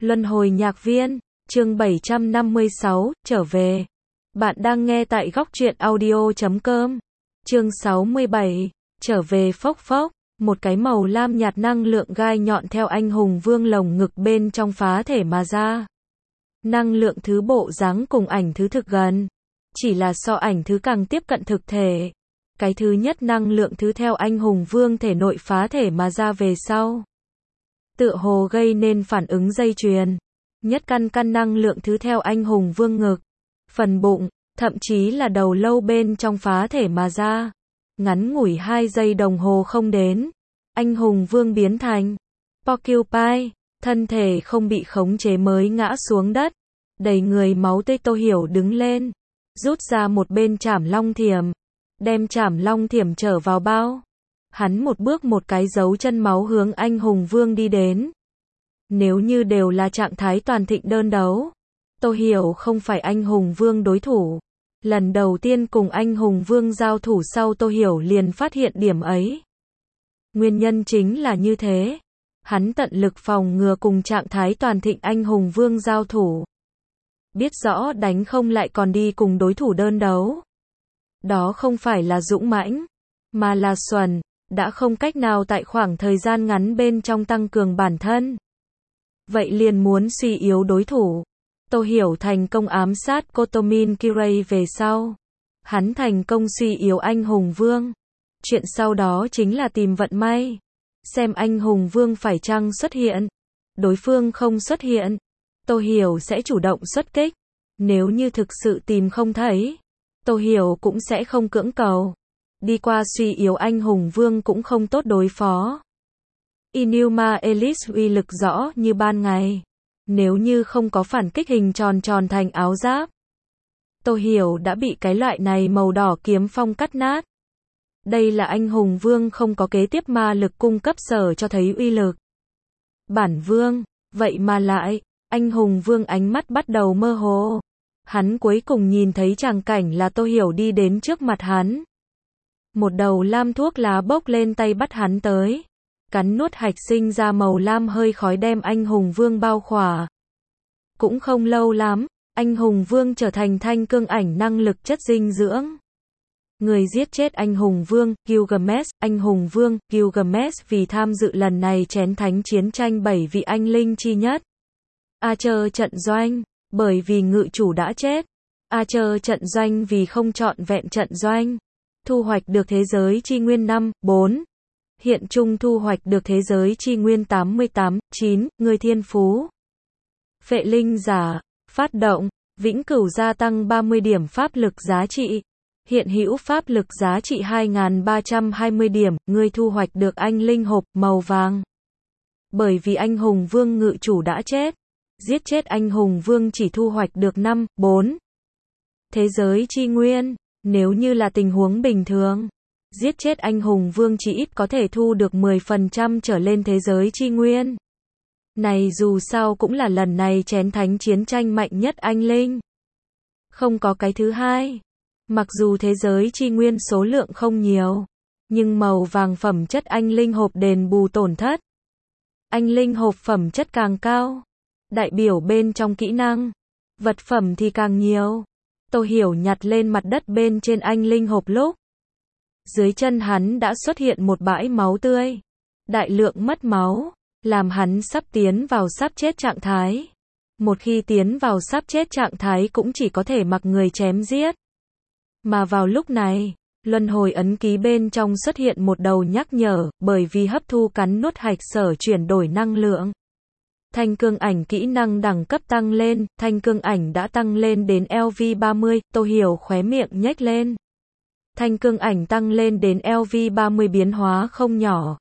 Luân hồi nhạc viên, chương 756, trở về. Bạn đang nghe tại góc truyện audio.com. Chương 67, trở về phốc phốc, một cái màu lam nhạt năng lượng gai nhọn theo anh hùng vương lồng ngực bên trong phá thể mà ra. Năng lượng thứ bộ dáng cùng ảnh thứ thực gần, chỉ là so ảnh thứ càng tiếp cận thực thể. Cái thứ nhất năng lượng thứ theo anh hùng vương thể nội phá thể mà ra về sau, tựa hồ gây nên phản ứng dây chuyền. Nhất căn năng lượng thứ theo anh hùng vương ngực, phần bụng, thậm chí là đầu lâu bên trong phá thể mà ra. Ngắn ngủi 2 giây đồng hồ không đến, anh hùng vương biến thành Porcupine, thân thể không bị khống chế mới ngã xuống đất, đầy người máu tươi. Tô Hiểu đứng lên, rút ra một bên trảm long thiểm, đem trảm long thiểm trở vào bao. Hắn một bước một cái dấu chân máu hướng anh hùng vương đi đến. Nếu như đều là trạng thái toàn thịnh đơn đấu, Tô Hiểu không phải anh hùng vương đối thủ. Lần đầu tiên cùng anh hùng vương giao thủ sau Tô Hiểu liền phát hiện điểm ấy. Nguyên nhân chính là như thế. Hắn tận lực phòng ngừa cùng trạng thái toàn thịnh anh hùng vương giao thủ. Biết rõ đánh không lại còn đi cùng đối thủ đơn đấu. Đó không phải là dũng mãnh, mà là xuẩn, đã không cách nào tại khoảng thời gian ngắn bên trong tăng cường bản thân. Vậy liền muốn suy yếu đối thủ. Tô Hiểu thành công ám sát Kotomin Kirei về sau, hắn thành công suy yếu anh hùng vương. Chuyện sau đó chính là tìm vận may, xem anh hùng vương phải chăng xuất hiện. Đối phương không xuất hiện, Tô Hiểu sẽ chủ động xuất kích. Nếu như thực sự tìm không thấy, Tô Hiểu cũng sẽ không cưỡng cầu. Đi qua suy yếu anh hùng vương cũng không tốt đối phó. Inuma Elite uy lực rõ như ban ngày. Nếu như không có phản kích hình tròn tròn thành áo giáp, Tô Hiểu đã bị cái loại này màu đỏ kiếm phong cắt nát. Đây là anh hùng vương không có kế tiếp ma lực cung cấp sở cho thấy uy lực. Bản vương, vậy mà lại, anh hùng vương ánh mắt bắt đầu mơ hồ. Hắn cuối cùng nhìn thấy tràng cảnh là Tô Hiểu đi đến trước mặt hắn. Một đầu lam thuốc lá bốc lên tay bắt hắn tới. Cắn nuốt hạch sinh ra màu lam hơi khói đem anh hùng vương bao khỏa. Cũng không lâu lắm, anh hùng vương trở thành thanh cương ảnh năng lực chất dinh dưỡng. Người giết chết anh hùng vương, Gilgamesh. Anh hùng vương, Gilgamesh vì tham dự lần này chén thánh chiến tranh 7 vị anh linh chi nhất. Archer trận doanh, bởi vì ngự chủ đã chết. Archer trận doanh vì không trọn vẹn trận doanh. Thu hoạch được thế giới chi nguyên 4. Hiện chung thu hoạch được thế giới chi nguyên 9, người thiên phú. Phệ linh giả, phát động, vĩnh cửu gia tăng 30 điểm pháp lực giá trị. Hiện hữu pháp lực giá trị 2320 điểm, người thu hoạch được anh linh hộp màu vàng. Bởi vì anh hùng vương ngự chủ đã chết, giết chết anh hùng vương chỉ thu hoạch được 4. Thế giới chi nguyên, nếu như là tình huống bình thường, giết chết anh hùng vương chỉ ít có thể thu được 10% trở lên thế giới chi nguyên. Này dù sao cũng là lần này chén thánh chiến tranh mạnh nhất anh linh. Không có cái thứ hai. Mặc dù thế giới chi nguyên số lượng không nhiều, nhưng màu vàng phẩm chất anh linh hộp đền bù tổn thất. Anh linh hộp phẩm chất càng cao, đại biểu bên trong kỹ năng, vật phẩm thì càng nhiều. Tô Hiểu nhặt lên mặt đất bên trên anh linh hộp lúc, dưới chân hắn đã xuất hiện một bãi máu tươi. Đại lượng mất máu, làm hắn sắp tiến vào sắp chết trạng thái. Một khi tiến vào sắp chết trạng thái cũng chỉ có thể mặc người chém giết. Mà vào lúc này, luân hồi ấn ký bên trong xuất hiện một đầu nhắc nhở, bởi vì hấp thu cắn nuốt hạch sở chuyển đổi năng lượng. Thanh cương ảnh kỹ năng đẳng cấp tăng lên, thanh cương ảnh đã tăng lên đến LV30, Tô Hiểu khóe miệng nhếch lên. Thanh cương ảnh tăng lên đến LV30 biến hóa không nhỏ.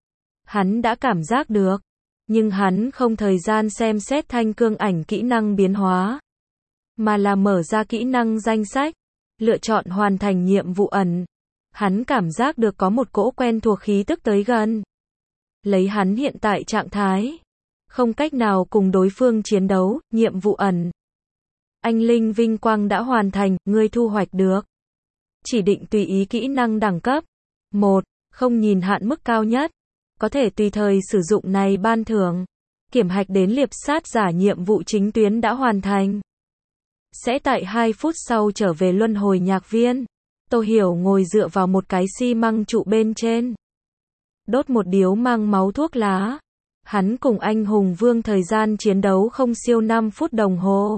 Hắn đã cảm giác được, nhưng hắn không thời gian xem xét thanh cương ảnh kỹ năng biến hóa, mà là mở ra kỹ năng danh sách, lựa chọn hoàn thành nhiệm vụ ẩn. Hắn cảm giác được có một cỗ quen thuộc khí tức tới gần. Lấy hắn hiện tại trạng thái, không cách nào cùng đối phương chiến đấu, nhiệm vụ ẩn. Anh linh vinh quang đã hoàn thành, ngươi thu hoạch được. Chỉ định tùy ý kỹ năng đẳng cấp. 1. Không nhìn hạn mức cao nhất. Có thể tùy thời sử dụng này ban thưởng. Kiểm hạch đến liệp sát giả nhiệm vụ chính tuyến đã hoàn thành. Sẽ tại 2 phút sau trở về luân hồi nhạc viên. Tô Hiểu ngồi dựa vào một cái xi măng trụ bên trên. Đốt một điếu mang máu thuốc lá. Hắn cùng anh hùng vương thời gian chiến đấu không siêu 5 phút đồng hồ.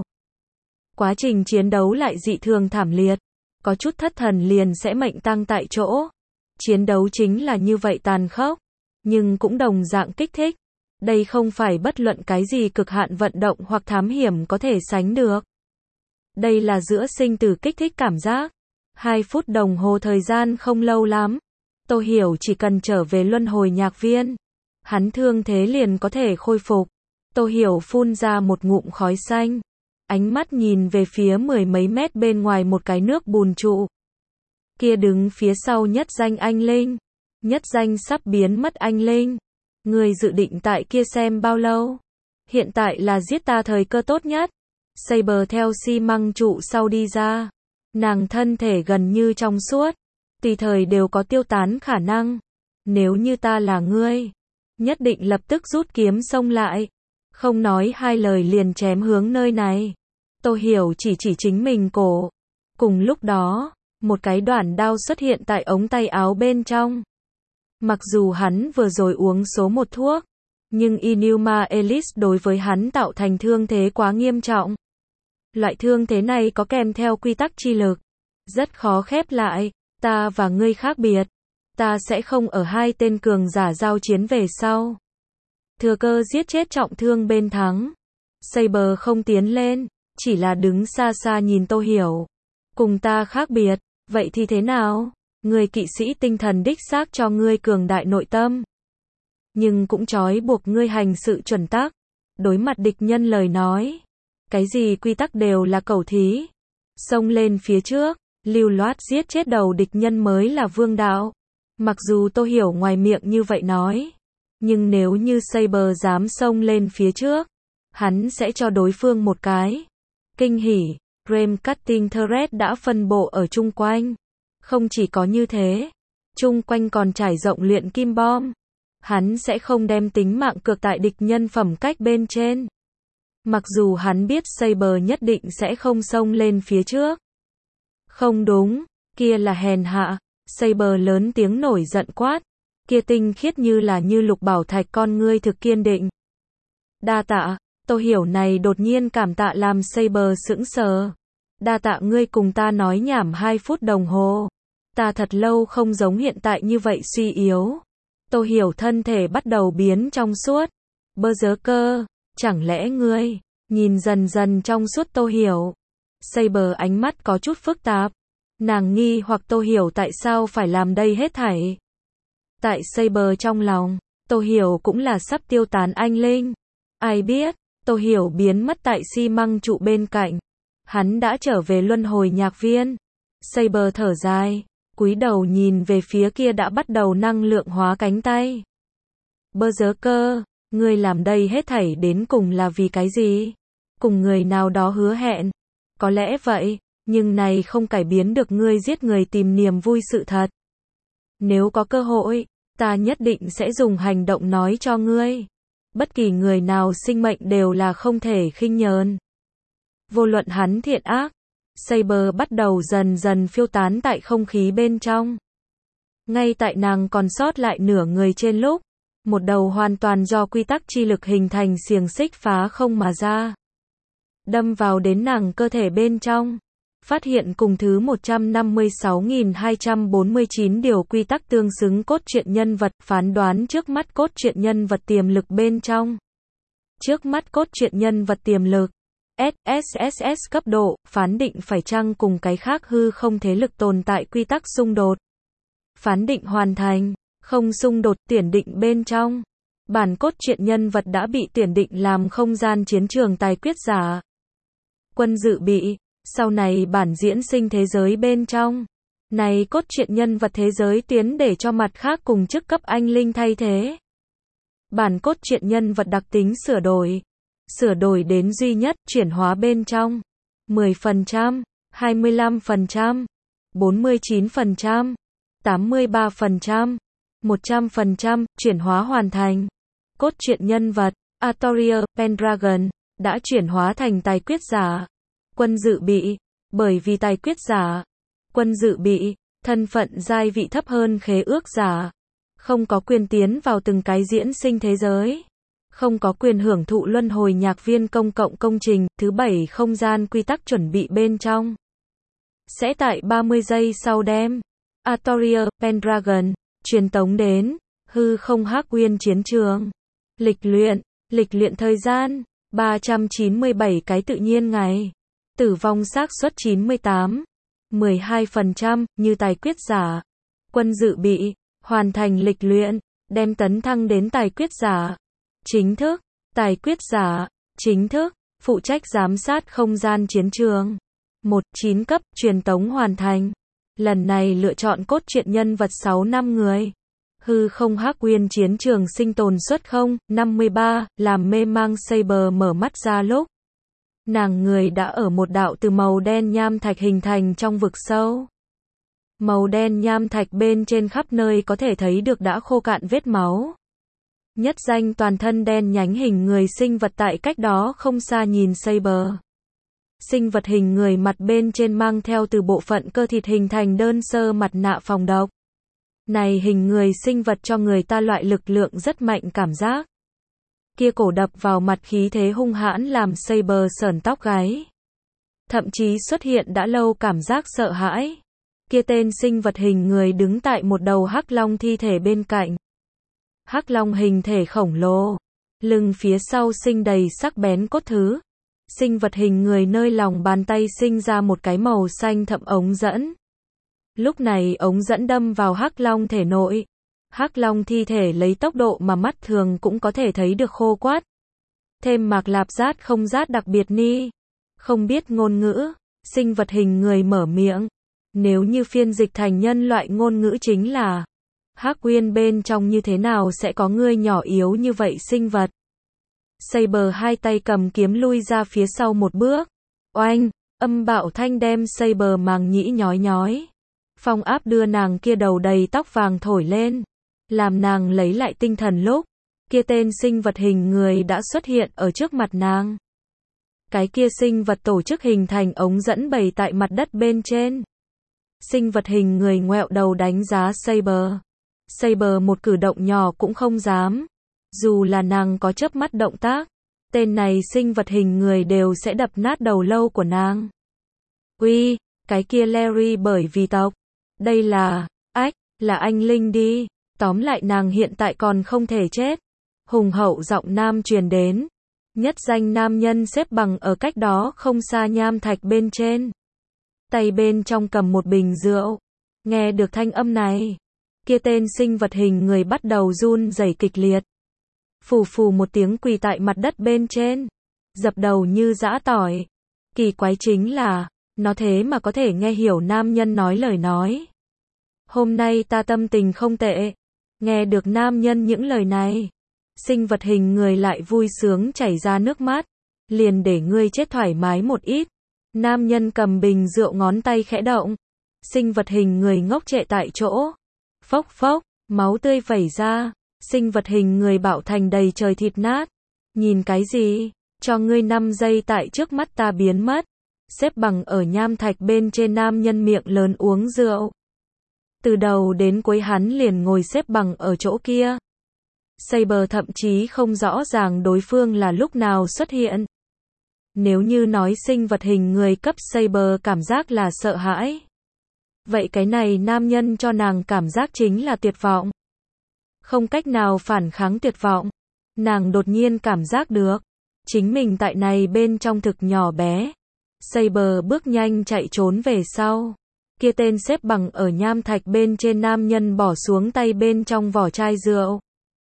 Quá trình chiến đấu lại dị thường thảm liệt. Có chút thất thần liền sẽ mệnh tang tại chỗ. Chiến đấu chính là như vậy tàn khốc. Nhưng cũng đồng dạng kích thích. Đây không phải bất luận cái gì cực hạn vận động hoặc thám hiểm có thể sánh được. Đây là giữa sinh tử kích thích cảm giác. 2 phút đồng hồ thời gian không lâu lắm. Tô Hiểu chỉ cần trở về luân hồi nhạc viên. Hắn thương thế liền có thể khôi phục. Tô Hiểu phun ra một ngụm khói xanh. Ánh mắt nhìn về phía 10 mấy mét bên ngoài một cái nước bùn trụ. Kia đứng phía sau nhất danh anh Linh. Nhất danh sắp biến mất anh Linh. Người dự định tại kia xem bao lâu? Hiện tại là giết ta thời cơ tốt nhất. Saber theo xi măng trụ sau đi ra. Nàng thân thể gần như trong suốt. Tùy thời đều có tiêu tán khả năng. Nếu như ta là ngươi, nhất định lập tức rút kiếm xông lại. Không nói hai lời liền chém hướng nơi này. Tô Hiểu chỉ chính mình cổ. Cùng lúc đó, một cái đoạn đao xuất hiện tại ống tay áo bên trong. Mặc dù hắn vừa rồi uống số 1 thuốc, nhưng Inuma Elise đối với hắn tạo thành thương thế quá nghiêm trọng. Loại thương thế này có kèm theo quy tắc chi lực. Rất khó khép lại. Ta và ngươi khác biệt. Ta sẽ không ở 2 tên cường giả giao chiến về sau. Thừa cơ giết chết trọng thương bên thắng. Saber không tiến lên, chỉ là đứng xa xa nhìn Tô Hiểu. Cùng ta khác biệt, vậy thì thế nào? Người kỵ sĩ tinh thần đích xác cho ngươi cường đại nội tâm. Nhưng cũng trói buộc ngươi hành sự chuẩn tắc. Đối mặt địch nhân lời nói. Cái gì quy tắc đều là cầu thí. Xông lên phía trước, lưu loát giết chết đầu địch nhân mới là vương đạo. Mặc dù Tô Hiểu ngoài miệng như vậy nói. Nhưng nếu như Saber dám xông lên phía trước, hắn sẽ cho đối phương một cái kinh hỉ. Flame Cutting Thread đã phân bộ ở chung quanh. Không chỉ có như thế, chung quanh còn trải rộng luyện kim bom. Hắn sẽ không đem tính mạng cược tại địch nhân phẩm cách bên trên. Mặc dù hắn biết Saber nhất định sẽ không xông lên phía trước. Không đúng, kia là hèn hạ. Saber lớn tiếng nổi giận quát. Kia tinh khiết như lục bảo thạch con ngươi thực kiên định. Đa tạ. Tô Hiểu này đột nhiên cảm tạ làm Saber sững sờ. Đa tạ ngươi cùng ta nói nhảm 2 phút đồng hồ. Ta thật lâu không giống hiện tại như vậy suy yếu. Tô Hiểu thân thể bắt đầu biến trong suốt. Berserker, chẳng lẽ ngươi, nhìn dần dần trong suốt Tô Hiểu. Saber ánh mắt có chút phức tạp. Nàng nghi hoặc Tô Hiểu tại sao phải làm đây hết thảy. Tại Saber trong lòng, Tô Hiểu cũng là sắp tiêu tán anh Linh. Ai biết, Tô Hiểu biến mất tại xi măng trụ bên cạnh. Hắn đã trở về luân hồi nhạc viên. Saber thở dài, cúi đầu nhìn về phía kia đã bắt đầu năng lượng hóa cánh tay. Berserker, ngươi làm đây hết thảy đến cùng là vì cái gì? Cùng người nào đó hứa hẹn. Có lẽ vậy, nhưng này không cải biến được ngươi giết người tìm niềm vui sự thật. Nếu có cơ hội, ta nhất định sẽ dùng hành động nói cho ngươi. Bất kỳ người nào sinh mệnh đều là không thể khinh nhờn. Vô luận hắn thiện ác, Saber bắt đầu dần dần phiêu tán tại không khí bên trong. Ngay tại nàng còn sót lại nửa người trên lúc, một đầu hoàn toàn do quy tắc chi lực hình thành xiềng xích phá không mà ra. Đâm vào đến nàng cơ thể bên trong. Phát hiện cùng thứ 156.249 điều quy tắc tương xứng cốt truyện nhân vật, phán đoán trước mắt cốt truyện nhân vật tiềm lực bên trong. Trước mắt cốt truyện nhân vật tiềm lực SSSS cấp độ, phán định phải chăng cùng cái khác hư không thế lực tồn tại quy tắc xung đột. Phán định hoàn thành, không xung đột, tuyển định bên trong. Bản cốt truyện nhân vật đã bị tuyển định làm không gian chiến trường tài quyết giả. Quân dự bị, sau này bản diễn sinh thế giới bên trong. Này cốt truyện nhân vật thế giới tiến để cho mặt khác cùng chức cấp anh Linh thay thế. Bản cốt truyện nhân vật đặc tính sửa đổi. Sửa đổi đến duy nhất, chuyển hóa bên trong. 10%, 25%, 49%, 83%, 100%, chuyển hóa hoàn thành. Cốt truyện nhân vật, Arthur Pendragon đã chuyển hóa thành tài quyết giả. Quân dự bị, bởi vì tài quyết giả, quân dự bị, thân phận giai vị thấp hơn khế ước giả, không có quyền tiến vào từng cái diễn sinh thế giới, không có quyền hưởng thụ luân hồi nhạc viên công cộng công trình, thứ 7 không gian quy tắc chuẩn bị bên trong. Sẽ tại 30 giây sau đem Arthur Pendragon truyền tống đến hư không hắc nguyên chiến trường. Lịch luyện thời gian 397 cái tự nhiên ngày. Tử vong xác suất 98, 12% như tài quyết giả. Quân dự bị hoàn thành lịch luyện, đem tấn thăng đến tài quyết giả chính thức. Tài quyết giả chính thức phụ trách giám sát không gian chiến trường. 9 cấp truyền tống hoàn thành. Lần này lựa chọn cốt truyện nhân vật 6 năm người. Hư không hắc nguyên chiến trường sinh tồn suất 53, làm mê mang Saber mở mắt ra lúc nàng người đã ở một đạo từ màu đen nham thạch hình thành trong vực sâu. Màu đen nham thạch bên trên khắp nơi có thể thấy được đã khô cạn vết máu. Nhất danh toàn thân đen nhánh hình người sinh vật tại cách đó không xa nhìn Saber. Sinh vật hình người mặt bên trên mang theo từ bộ phận cơ thịt hình thành đơn sơ mặt nạ phòng độc. Này hình người sinh vật cho người ta loại lực lượng rất mạnh cảm giác. Kia cổ đập vào mặt khí thế hung hãn làm Saber sởn tóc gáy. Thậm chí xuất hiện đã lâu cảm giác sợ hãi. Kia tên sinh vật hình người đứng tại một đầu hắc long thi thể bên cạnh. Hắc long hình thể khổng lồ, lưng phía sau sinh đầy sắc bén cốt thứ. Sinh vật hình người nơi lòng bàn tay sinh ra một cái màu xanh thẫm ống dẫn. Lúc này ống dẫn đâm vào hắc long thể nội. Hắc long thi thể lấy tốc độ mà mắt thường cũng có thể thấy được khô quắt. Thêm mạc lạp rát không rát đặc biệt ni. Không biết ngôn ngữ, sinh vật hình người mở miệng. Nếu như phiên dịch thành nhân loại ngôn ngữ chính là hắc nguyên bên trong như thế nào sẽ có ngươi nhỏ yếu như vậy sinh vật. Saber hai tay cầm kiếm lui ra phía sau một bước. Oanh, âm bạo thanh đem Saber màng nhĩ nhói nhói. Phong áp đưa nàng kia đầu đầy tóc vàng thổi lên. Làm nàng lấy lại tinh thần lúc kia tên sinh vật hình người đã xuất hiện ở trước mặt nàng. Cái kia sinh vật tổ chức hình thành ống dẫn bày tại mặt đất bên trên. Sinh vật hình người ngoẹo đầu đánh giá Saber. Saber một cử động nhỏ cũng không dám. Dù là nàng có chớp mắt động tác, tên này sinh vật hình người đều sẽ đập nát đầu lâu của nàng. Uy, cái kia Larry bởi vì tộc. Đây là, là anh Linh đi. Tóm lại nàng hiện tại còn không thể chết. Hùng hậu giọng nam truyền đến. Nhất danh nam nhân xếp bằng ở cách đó không xa nham thạch bên trên. Tay bên trong cầm một bình rượu. Nghe được thanh âm này, kia tên sinh vật hình người bắt đầu run rẩy kịch liệt. Phù phù một tiếng quỳ tại mặt đất bên trên, dập đầu như giã tỏi. Kỳ quái chính là, nó thế mà có thể nghe hiểu nam nhân nói lời nói. Hôm nay ta tâm tình không tệ. Nghe được nam nhân những lời này, sinh vật hình người lại vui sướng chảy ra nước mắt. Liền để ngươi chết thoải mái một ít. Nam nhân cầm bình rượu ngón tay khẽ động. Sinh vật hình người ngốc trệ tại chỗ. Phốc phốc, máu tươi vẩy ra. Sinh vật hình người bạo thành đầy trời thịt nát. Nhìn cái gì? Cho ngươi 5 giây tại trước mắt ta biến mất. Xếp bằng ở nham thạch bên trên nam nhân miệng lớn uống rượu. Từ đầu đến cuối hắn liền ngồi xếp bằng ở chỗ kia. Saber thậm chí không rõ ràng đối phương là lúc nào xuất hiện. Nếu như nói sinh vật hình người cấp Saber cảm giác là sợ hãi. Vậy cái này nam nhân cho nàng cảm giác chính là tuyệt vọng. Không cách nào phản kháng tuyệt vọng. Nàng đột nhiên cảm giác được. Chính mình tại này bên trong thực nhỏ bé. Saber bước nhanh chạy trốn về sau. Kia tên xếp bằng ở nham thạch bên trên nam nhân bỏ xuống tay bên trong vỏ chai rượu.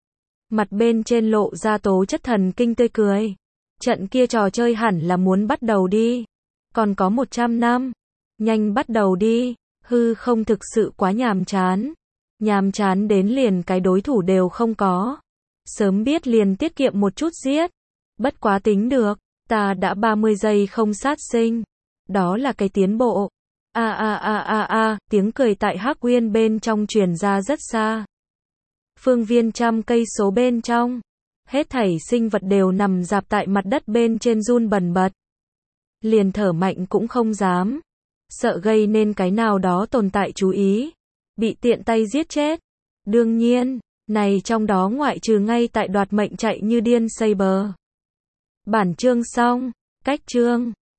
Mặt bên trên lộ ra tố chất thần kinh tươi cười. Trận kia trò chơi hẳn là muốn bắt đầu đi. Còn có 100 năm. Nhanh bắt đầu đi. Hư không thực sự quá nhàm chán. Nhàm chán đến liền cái đối thủ đều không có. Sớm biết liền tiết kiệm một chút giết. Bất quá tính được. Ta đã 30 giây không sát sinh. Đó là cái tiến bộ. Tiếng cười tại hắc nguyên bên trong truyền ra rất xa. Phương viên trăm cây số bên trong. Hết thảy sinh vật đều nằm rạp tại mặt đất bên trên run bần bật. Liền thở mạnh cũng không dám. Sợ gây nên cái nào đó tồn tại chú ý. Bị tiện tay giết chết. Đương nhiên, này trong đó ngoại trừ ngay tại đoạt mệnh chạy như điên Saber. Bản chương xong. Cách chương